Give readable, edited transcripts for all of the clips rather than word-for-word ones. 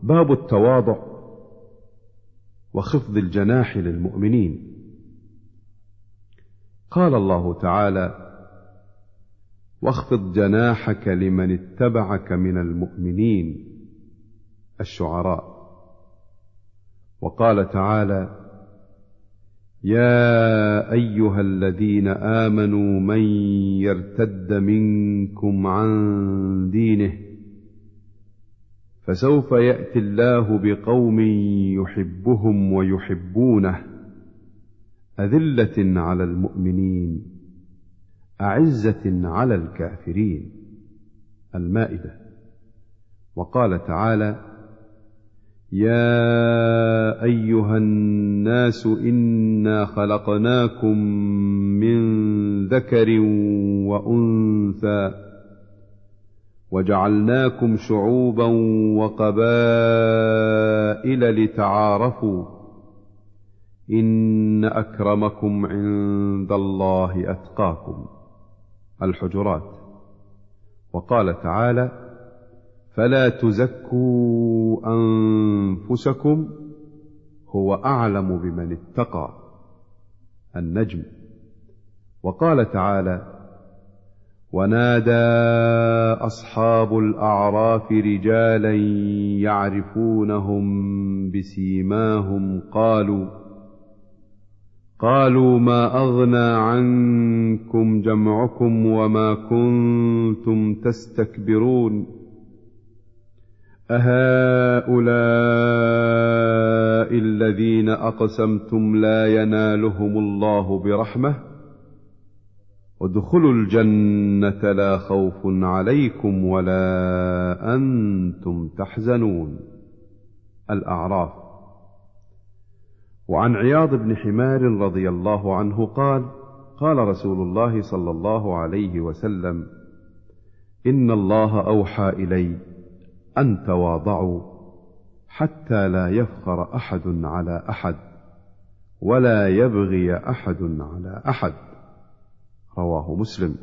باب التواضع وخفض الجناح للمؤمنين. قال الله تعالى: واخفض جناحك لمن اتبعك من المؤمنين. الشعراء. وقال تعالى: يا أيها الذين آمنوا من يرتد منكم عن دينه فسوف يأتي الله بقوم يحبهم ويحبونه أذلة على المؤمنين أعزة على الكافرين. المائدة. وقال تعالى: يا أيها الناس إنا خلقناكم من ذكر وأنثى وجعلناكم شعوبا وقبائل لتعارفوا إن أكرمكم عند الله أتقاكم. الحجرات. وقال تعالى: فلا تزكوا أنفسكم هو أعلم بمن اتقى. النجم. وقال تعالى: ونادى أصحاب الأعراف رجالا يعرفونهم بسيماهم قالوا ما أغنى عنكم جمعكم وما كنتم تستكبرون أهؤلاء الذين أقسمتم لا ينالهم الله برحمة ادخلوا الجنة لا خوف عليكم ولا أنتم تحزنون. الأعراف. وعن عياض بن حمار رضي الله عنه قال: قال رسول الله صلى الله عليه وسلم: إن الله أوحى إلي أن تواضعوا حتى لا يفخر أحد على أحد ولا يبغي أحد على أحد. رواه مسلم.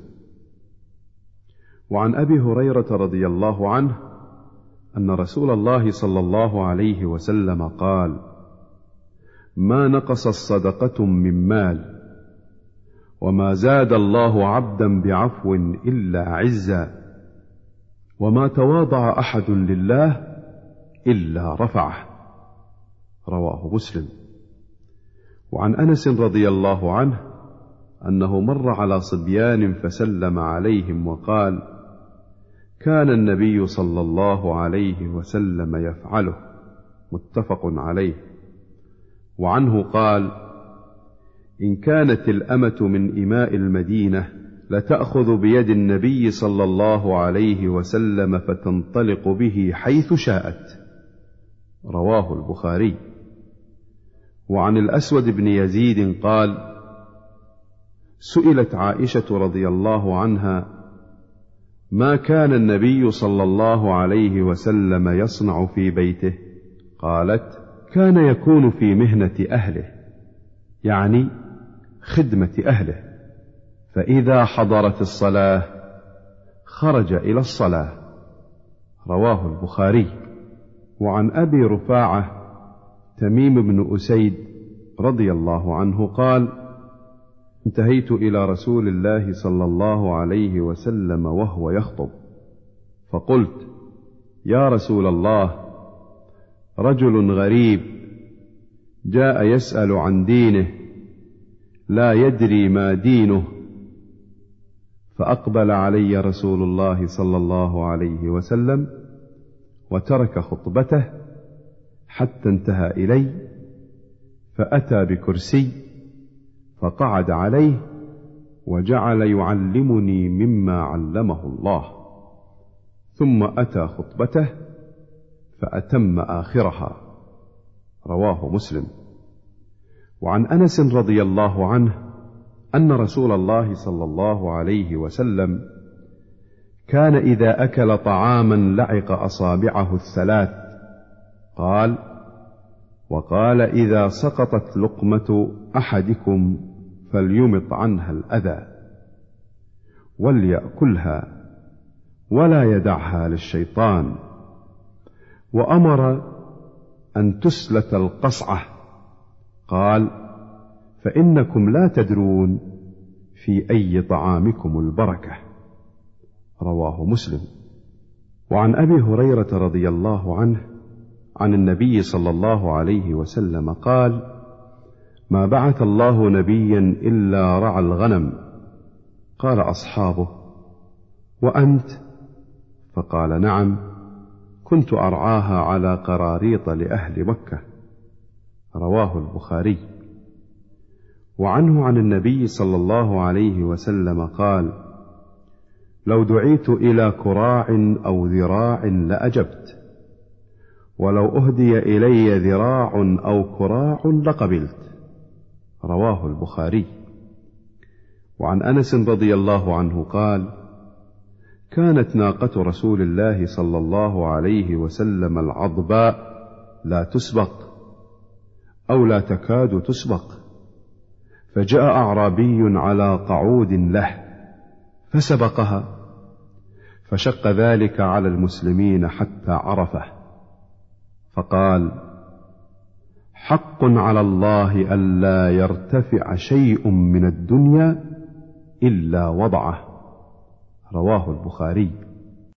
وعن أبي هريرة رضي الله عنه أن رسول الله صلى الله عليه وسلم قال: ما نقص الصدقة من مال وما زاد الله عبدا بعفو إلا عزا وما تواضع أحد لله إلا رفعه. رواه مسلم. وعن أنس رضي الله عنه أنه مر على صبيان فسلم عليهم وقال: كان النبي صلى الله عليه وسلم يفعله. متفق عليه. وعنه قال: إن كانت الأمة من إماء المدينة لتأخذ بيد النبي صلى الله عليه وسلم فتنطلق به حيث شاءت. رواه البخاري. وعن الأسود بن يزيد قال: سئلت عائشة رضي الله عنها: ما كان النبي صلى الله عليه وسلم يصنع في بيته؟ قالت: كان يكون في مهنة أهله، يعني خدمة أهله، فإذا حضرت الصلاة خرج إلى الصلاة. رواه البخاري. وعن أبي رفاعة تميم بن أسيد رضي الله عنه قال: انتهيت إلى رسول الله صلى الله عليه وسلم وهو يخطب، فقلت: يا رسول الله، رجل غريب جاء يسأل عن دينه لا يدري ما دينه، فأقبل علي رسول الله صلى الله عليه وسلم وترك خطبته حتى انتهى إلي، فأتى بكرسي فقعد عليه وجعل يعلمني مما علمه الله، ثم أتى خطبته فأتم آخرها. رواه مسلم. وعن أنس رضي الله عنه أن رسول الله صلى الله عليه وسلم كان إذا أكل طعاما لعق أصابعه الثلاث. قال: وقال: إذا سقطت لقمة أحدكم فليمط عنها الأذى وليأكلها ولا يدعها للشيطان. وأمر أن تسلت القصعة. قال: فإنكم لا تدرون في أي طعامكم البركة. رواه مسلم. وعن أبي هريرة رضي الله عنه عن النبي صلى الله عليه وسلم قال: ما بعث الله نبيا إلا رعى الغنم. قال أصحابه: وأنت؟ فقال: نعم، كنت أرعاها على قراريط لأهل مكة. رواه البخاري. وعنه عن النبي صلى الله عليه وسلم قال: لو دعيت إلى كراع أو ذراع لأجبت، ولو أهدي إلي ذراع أو كراع لقبلت. رواه البخاري. وعن أنس رضي الله عنه قال: كانت ناقة رسول الله صلى الله عليه وسلم العضباء لا تسبق أو لا تكاد تسبق، فجاء أعرابي على قعود له فسبقها، فشق ذلك على المسلمين حتى عرفه، فقال: حق على الله ألا يرتفع شيء من الدنيا إلا وضعه. رواه البخاري.